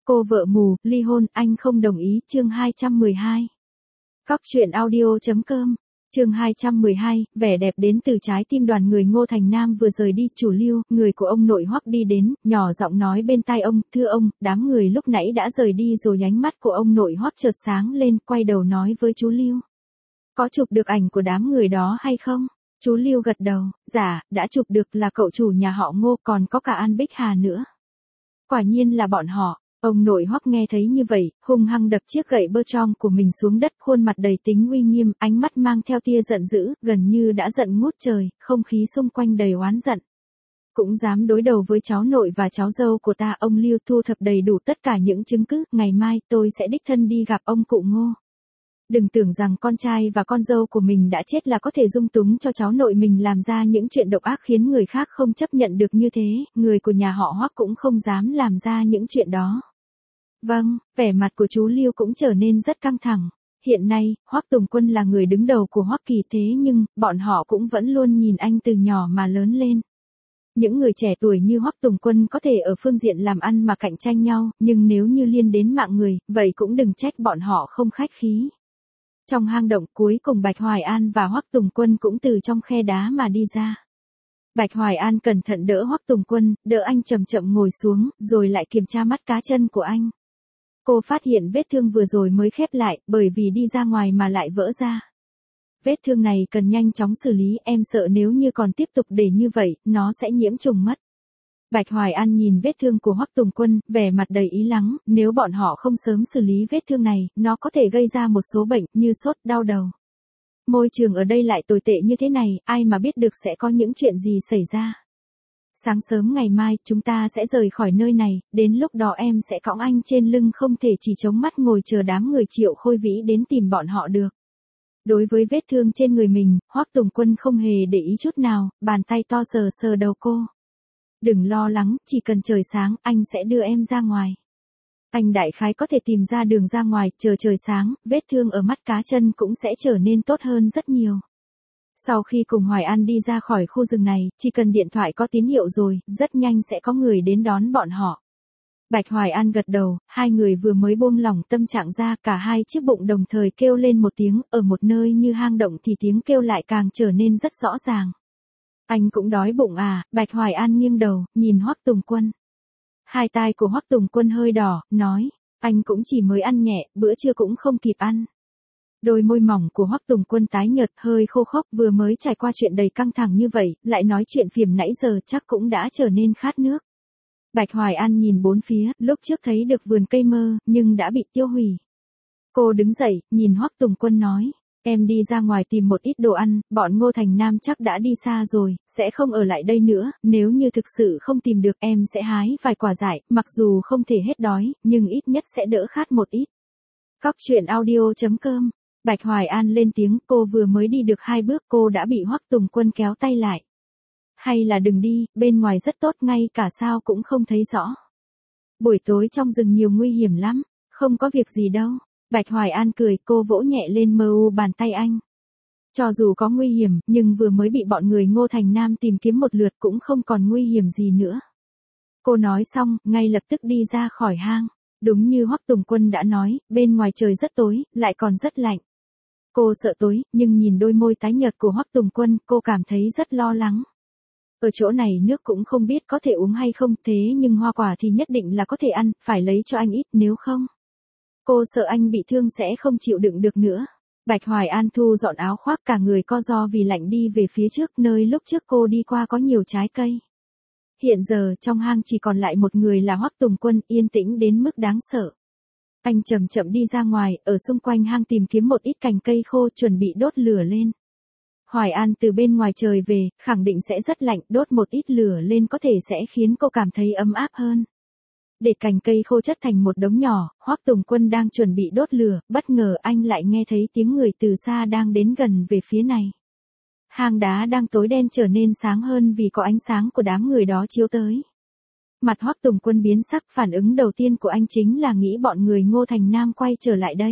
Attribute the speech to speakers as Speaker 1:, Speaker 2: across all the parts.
Speaker 1: Cô vợ mù, ly hôn, anh không đồng ý, chương 212. Cóc truyện audio.com, chương 212, vẻ đẹp đến từ trái tim đoàn người Ngô Thành Nam vừa rời đi, chủ Lưu, người của ông nội Hoắc đi đến, nhỏ giọng nói bên tai ông, thưa ông, đám người lúc nãy đã rời đi rồi. Ánh mắt của ông nội Hoắc chợt sáng lên, quay đầu nói với chú Lưu. Có chụp được ảnh của đám người đó hay không? Chú Lưu gật đầu, dạ, đã chụp được, là cậu chủ nhà họ Ngô, còn có cả An Bích Hà nữa. Quả nhiên là bọn họ. Ông nội Hoắc nghe thấy như vậy, hung hăng đập chiếc gậy bơ trong của mình xuống đất, khuôn mặt đầy tính uy nghiêm, ánh mắt mang theo tia giận dữ, gần như đã giận ngút trời, không khí xung quanh đầy oán giận. Cũng dám đối đầu với cháu nội và cháu dâu của ta. Ông Lưu thu thập đầy đủ tất cả những chứng cứ, ngày mai tôi sẽ đích thân đi gặp ông cụ Ngô. Đừng tưởng rằng con trai và con dâu của mình đã chết là có thể dung túng cho cháu nội mình làm ra những chuyện độc ác khiến người khác không chấp nhận được như thế, người của nhà họ Hoắc cũng không dám làm ra những chuyện đó. Vâng, vẻ mặt của chú Lưu cũng trở nên rất căng thẳng. Hiện nay, Hoắc Tùng Quân là người đứng đầu của Hoắc Kỳ, thế nhưng, bọn họ cũng vẫn luôn nhìn anh từ nhỏ mà lớn lên. Những người trẻ tuổi như Hoắc Tùng Quân có thể ở phương diện làm ăn mà cạnh tranh nhau, nhưng nếu như liên đến mạng người, vậy cũng đừng trách bọn họ không khách khí. Trong hang động, cuối cùng Bạch Hoài An và Hoắc Tùng Quân cũng từ trong khe đá mà đi ra. Bạch Hoài An cẩn thận đỡ Hoắc Tùng Quân, đỡ anh chậm chậm ngồi xuống, rồi lại kiểm tra mắt cá chân của anh. Cô phát hiện vết thương vừa rồi mới khép lại, bởi vì đi ra ngoài mà lại vỡ ra. Vết thương này cần nhanh chóng xử lý, em sợ nếu như còn tiếp tục để như vậy, nó sẽ nhiễm trùng mất. Bạch Hoài An nhìn vết thương của Hoắc Tùng Quân, vẻ mặt đầy ý lắng, nếu bọn họ không sớm xử lý vết thương này, nó có thể gây ra một số bệnh, như sốt, đau đầu. Môi trường ở đây lại tồi tệ như thế này, ai mà biết được sẽ có những chuyện gì xảy ra. Sáng sớm ngày mai, chúng ta sẽ rời khỏi nơi này, đến lúc đó em sẽ cõng anh trên lưng, không thể chỉ chống mắt ngồi chờ đám người Triệu Khôi Vĩ đến tìm bọn họ được. Đối với vết thương trên người mình, Hoắc Tùng Quân không hề để ý chút nào, bàn tay to sờ sờ đầu cô. Đừng lo lắng, chỉ cần trời sáng, anh sẽ đưa em ra ngoài. Anh đại khái có thể tìm ra đường ra ngoài, chờ trời sáng, vết thương ở mắt cá chân cũng sẽ trở nên tốt hơn rất nhiều. Sau khi cùng Hoài An đi ra khỏi khu rừng này, chỉ cần điện thoại có tín hiệu rồi, rất nhanh sẽ có người đến đón bọn họ. Bạch Hoài An gật đầu, hai người vừa mới buông lỏng tâm trạng ra, cả hai chiếc bụng đồng thời kêu lên một tiếng, ở một nơi như hang động thì tiếng kêu lại càng trở nên rất rõ ràng. Anh cũng đói bụng à? Bạch Hoài An nghiêng đầu, nhìn Hoắc Tùng Quân. Hai tai của Hoắc Tùng Quân hơi đỏ, nói, anh cũng chỉ mới ăn nhẹ, bữa trưa cũng không kịp ăn. Đôi môi mỏng của Hoắc Tùng Quân tái nhợt, hơi khô khốc, vừa mới trải qua chuyện đầy căng thẳng như vậy, lại nói chuyện phiểm nãy giờ chắc cũng đã trở nên khát nước. Bạch Hoài An nhìn bốn phía, lúc trước thấy được vườn cây mơ, nhưng đã bị tiêu hủy. Cô đứng dậy, nhìn Hoắc Tùng Quân nói, em đi ra ngoài tìm một ít đồ ăn, bọn Ngô Thành Nam chắc đã đi xa rồi, sẽ không ở lại đây nữa, nếu như thực sự không tìm được em sẽ hái vài quả dại, mặc dù không thể hết đói, nhưng ít nhất sẽ đỡ khát một ít. Cóc truyện audio.com, Bạch Hoài An lên tiếng, cô vừa mới đi được 2 bước cô đã bị Hoắc Tùng Quân kéo tay lại. Hay là đừng đi, bên ngoài rất tốt, ngay cả sao cũng không thấy rõ. Buổi tối trong rừng nhiều nguy hiểm lắm, không có việc gì đâu. Bạch Hoài An cười, cô vỗ nhẹ lên bàn tay anh. Cho dù có nguy hiểm, nhưng vừa mới bị bọn người Ngô Thành Nam tìm kiếm một lượt cũng không còn nguy hiểm gì nữa. Cô nói xong, ngay lập tức đi ra khỏi hang. Đúng như Hoắc Tùng Quân đã nói, bên ngoài trời rất tối, lại còn rất lạnh. Cô sợ tối, nhưng nhìn đôi môi tái nhợt của Hoắc Tùng Quân, cô cảm thấy rất lo lắng. Ở chỗ này nước cũng không biết có thể uống hay không, thế nhưng hoa quả thì nhất định là có thể ăn, phải lấy cho anh ít, nếu không. Cô sợ anh bị thương sẽ không chịu đựng được nữa. Bạch Hoài An thu dọn áo khoác, cả người co ro vì lạnh, đi về phía trước, nơi lúc trước cô đi qua có nhiều trái cây. Hiện giờ trong hang chỉ còn lại một người là Hoắc Tùng Quân, yên tĩnh đến mức đáng sợ. Anh chậm chậm đi ra ngoài, ở xung quanh hang tìm kiếm một ít cành cây khô, chuẩn bị đốt lửa lên. Hoài An từ bên ngoài trời về, khẳng định sẽ rất lạnh, đốt một ít lửa lên có thể sẽ khiến cô cảm thấy ấm áp hơn. Để cành cây khô chất thành một đống nhỏ, Hoắc Tùng Quân đang chuẩn bị đốt lửa, bất ngờ anh lại nghe thấy tiếng người từ xa đang đến gần về phía này. Hang đá đang tối đen trở nên sáng hơn vì có ánh sáng của đám người đó chiếu tới. Mặt Hoắc Tùng Quân biến sắc, phản ứng đầu tiên của anh chính là nghĩ bọn người Ngô Thành Nam quay trở lại đây.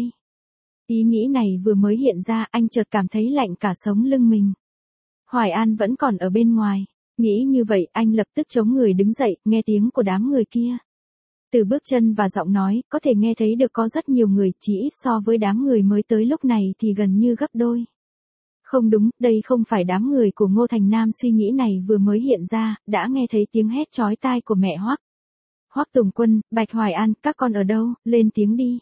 Speaker 1: Ý nghĩ này vừa mới hiện ra, anh chợt cảm thấy lạnh cả sống lưng mình. Hoài An vẫn còn ở bên ngoài. Nghĩ như vậy, anh lập tức chống người đứng dậy, nghe tiếng của đám người kia. Từ bước chân và giọng nói, có thể nghe thấy được có rất nhiều người, chỉ ít so với đám người mới tới lúc này thì gần như gấp đôi. Không đúng, đây không phải đám người của Ngô Thành Nam, suy nghĩ này vừa mới hiện ra, đã nghe thấy tiếng hét chói tai của mẹ Hoắc. Hoắc Tùng Quân, Bạch Hoài An, các con ở đâu, lên tiếng đi.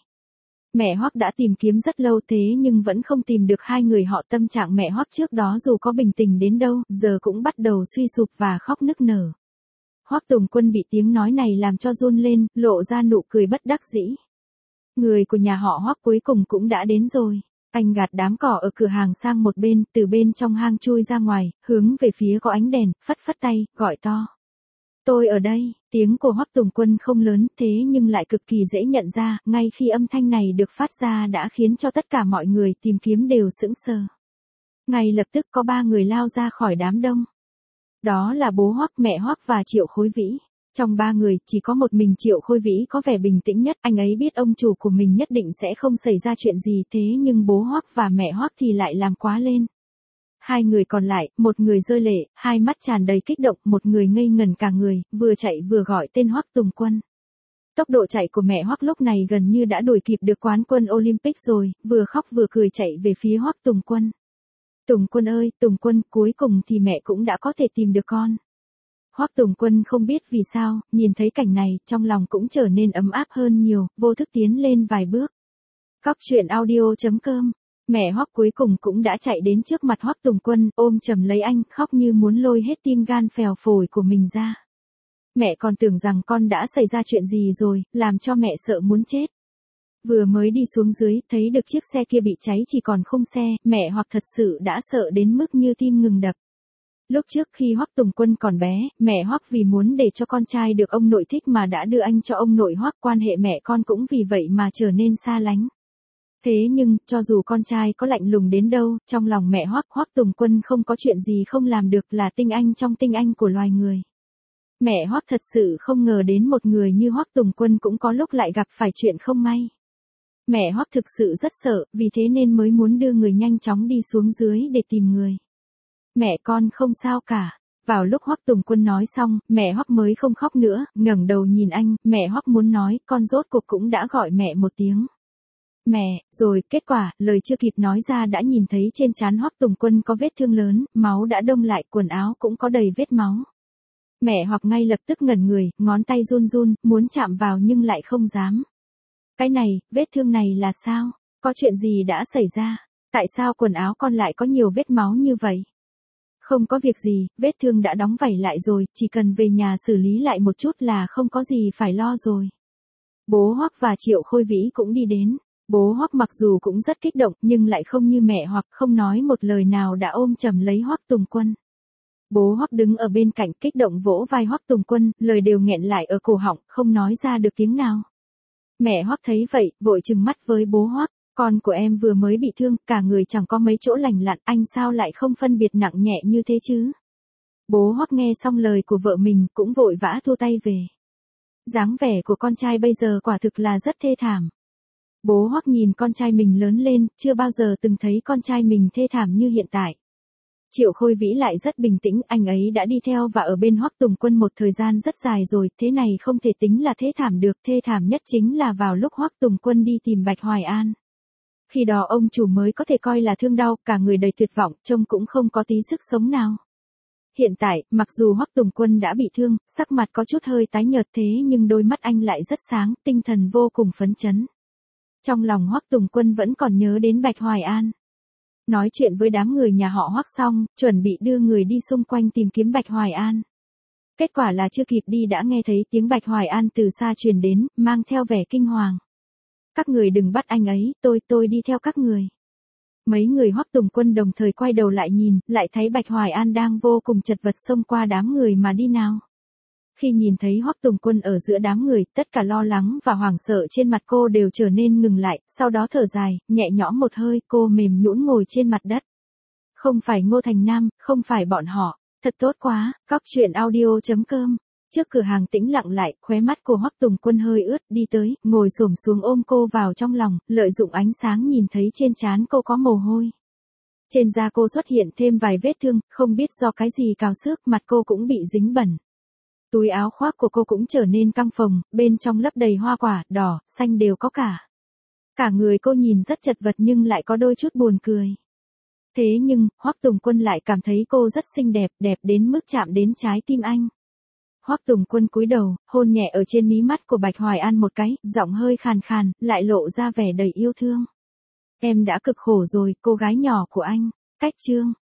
Speaker 1: Mẹ Hoắc đã tìm kiếm rất lâu thế nhưng vẫn không tìm được hai người họ. Tâm trạng mẹ Hoắc trước đó dù có bình tĩnh đến đâu, giờ cũng bắt đầu suy sụp và khóc nức nở. Hoắc Tùng Quân bị tiếng nói này làm cho run lên, lộ ra nụ cười bất đắc dĩ. Người của nhà họ Hoắc cuối cùng cũng đã đến rồi. Anh gạt đám cỏ ở cửa hàng sang một bên, từ bên trong hang chui ra ngoài, hướng về phía có ánh đèn, phất phất tay, gọi to. Tôi ở đây. Tiếng của Hoắc Tùng Quân không lớn thế nhưng lại cực kỳ dễ nhận ra, ngay khi âm thanh này được phát ra đã khiến cho tất cả mọi người tìm kiếm đều sững sờ. Ngay lập tức có 3 người lao ra khỏi đám đông. Đó là bố Hoắc, mẹ Hoắc và Triệu Khôi Vĩ. Trong 3 người, chỉ có một mình Triệu Khôi Vĩ có vẻ bình tĩnh nhất, anh ấy biết ông chủ của mình nhất định sẽ không xảy ra chuyện gì, thế nhưng bố Hoắc và mẹ Hoắc thì lại làm quá lên. 2 người còn lại, một người rơi lệ, hai mắt tràn đầy kích động, một người ngây ngẩn cả người, vừa chạy vừa gọi tên Hoắc Tùng Quân. Tốc độ chạy của mẹ Hoắc lúc này gần như đã đuổi kịp được quán quân Olympic rồi, vừa khóc vừa cười chạy về phía Hoắc Tùng Quân. Tùng Quân ơi, Tùng Quân, cuối cùng thì mẹ cũng đã có thể tìm được con. Hoắc Tùng Quân không biết vì sao, nhìn thấy cảnh này, trong lòng cũng trở nên ấm áp hơn nhiều, vô thức tiến lên vài bước. Coptruyện.audio.com. Mẹ Hoắc cuối cùng cũng đã chạy đến trước mặt Hoắc Tùng Quân, ôm chầm lấy anh, khóc như muốn lôi hết tim gan phèo phổi của mình ra. Mẹ còn tưởng rằng con đã xảy ra chuyện gì rồi, làm cho mẹ sợ muốn chết. Vừa mới đi xuống dưới, thấy được chiếc xe kia bị cháy chỉ còn khung xe, mẹ Hoắc thật sự đã sợ đến mức như tim ngừng đập. Lúc trước khi Hoắc Tùng Quân còn bé, mẹ Hoắc vì muốn để cho con trai được ông nội thích mà đã đưa anh cho ông nội Hoắc, quan hệ mẹ con cũng vì vậy mà trở nên xa lánh. Thế nhưng, cho dù con trai có lạnh lùng đến đâu, trong lòng mẹ Hoắc Tùng Quân không có chuyện gì không làm được, là tinh anh trong tinh anh của loài người. Mẹ Hoắc thật sự không ngờ đến một người như Hoắc Tùng Quân cũng có lúc lại gặp phải chuyện không may. Mẹ Hoắc thực sự rất sợ, vì thế nên mới muốn đưa người nhanh chóng đi xuống dưới để tìm người. Mẹ con không sao cả. Vào lúc Hoắc Tùng Quân nói xong, mẹ Hoắc mới không khóc nữa, ngẩng đầu nhìn anh, mẹ Hoắc muốn nói, con rốt cuộc cũng đã gọi mẹ một tiếng. Mẹ, rồi, kết quả, lời chưa kịp nói ra đã nhìn thấy trên trán Hoắc Tùng Quân có vết thương lớn, máu đã đông lại, quần áo cũng có đầy vết máu. Mẹ Hoắc ngay lập tức ngẩn người, ngón tay run run, muốn chạm vào nhưng lại không dám. Cái này, vết thương này là sao? Có chuyện gì đã xảy ra? Tại sao quần áo con lại có nhiều vết máu như vậy? Không có việc gì, vết thương đã đóng vảy lại rồi, chỉ cần về nhà xử lý lại một chút là không có gì phải lo rồi. Bố Hoắc và Triệu Khôi Vĩ cũng đi đến. Bố Hoắc mặc dù cũng rất kích động nhưng lại không như mẹ Hoắc, không nói một lời nào đã ôm chầm lấy Hoắc Tùng Quân. Bố Hoắc đứng ở bên cạnh kích động vỗ vai Hoắc Tùng Quân, lời đều nghẹn lại ở cổ họng, không nói ra được tiếng nào. Mẹ Hoắc thấy vậy, vội trừng mắt với bố Hoắc, con của em vừa mới bị thương, cả người chẳng có mấy chỗ lành lặn, anh sao lại không phân biệt nặng nhẹ như thế chứ? Bố Hoắc nghe xong lời của vợ mình cũng vội vã thu tay về. Dáng vẻ của con trai bây giờ quả thực là rất thê thảm. Bố Hoắc nhìn con trai mình lớn lên, chưa bao giờ từng thấy con trai mình thê thảm như hiện tại. Triệu Khôi Vĩ lại rất bình tĩnh, anh ấy đã đi theo và ở bên Hoắc Tùng Quân một thời gian rất dài rồi, thế này không thể tính là thê thảm được, thê thảm nhất chính là vào lúc Hoắc Tùng Quân đi tìm Bạch Hoài An. Khi đó ông chủ mới có thể coi là thương đau, cả người đầy tuyệt vọng, trông cũng không có tí sức sống nào. Hiện tại, mặc dù Hoắc Tùng Quân đã bị thương, sắc mặt có chút hơi tái nhợt thế nhưng đôi mắt anh lại rất sáng, tinh thần vô cùng phấn chấn. Trong lòng Hoắc Tùng Quân vẫn còn nhớ đến Bạch Hoài An. Nói chuyện với đám người nhà họ Hoắc xong, chuẩn bị đưa người đi xung quanh tìm kiếm Bạch Hoài An. Kết quả là chưa kịp đi đã nghe thấy tiếng Bạch Hoài An từ xa truyền đến, mang theo vẻ kinh hoàng. Các người đừng bắt anh ấy, tôi đi theo các người. Mấy người Hoắc Tùng Quân đồng thời quay đầu lại nhìn, lại thấy Bạch Hoài An đang vô cùng chật vật xông qua đám người mà đi nào. Khi nhìn thấy Hoắc Tùng Quân ở giữa đám người, tất cả lo lắng và hoảng sợ trên mặt cô đều trở nên ngừng lại, sau đó thở dài, nhẹ nhõm một hơi, cô mềm nhũn ngồi trên mặt đất. Không phải Ngô Thành Nam, không phải bọn họ, thật tốt quá, coptruyện.audio.com. Trước cửa hàng tĩnh lặng lại, khóe mắt của Hoắc Tùng Quân hơi ướt, đi tới, ngồi xổm xuống ôm cô vào trong lòng, lợi dụng ánh sáng nhìn thấy trên trán cô có mồ hôi. Trên da cô xuất hiện thêm vài vết thương, không biết do cái gì cào xước, mặt cô cũng bị dính bẩn. Túi áo khoác của cô cũng trở nên căng phồng, bên trong lấp đầy hoa quả, đỏ, xanh đều có cả. Cả người cô nhìn rất chật vật nhưng lại có đôi chút buồn cười. Thế nhưng, Hoắc Tùng Quân lại cảm thấy cô rất xinh đẹp, đẹp đến mức chạm đến trái tim anh. Hoắc Tùng Quân cúi đầu, hôn nhẹ ở trên mí mắt của Bạch Hoài An một cái, giọng hơi khàn khàn, lại lộ ra vẻ đầy yêu thương. Em đã cực khổ rồi, cô gái nhỏ của anh. Cách chương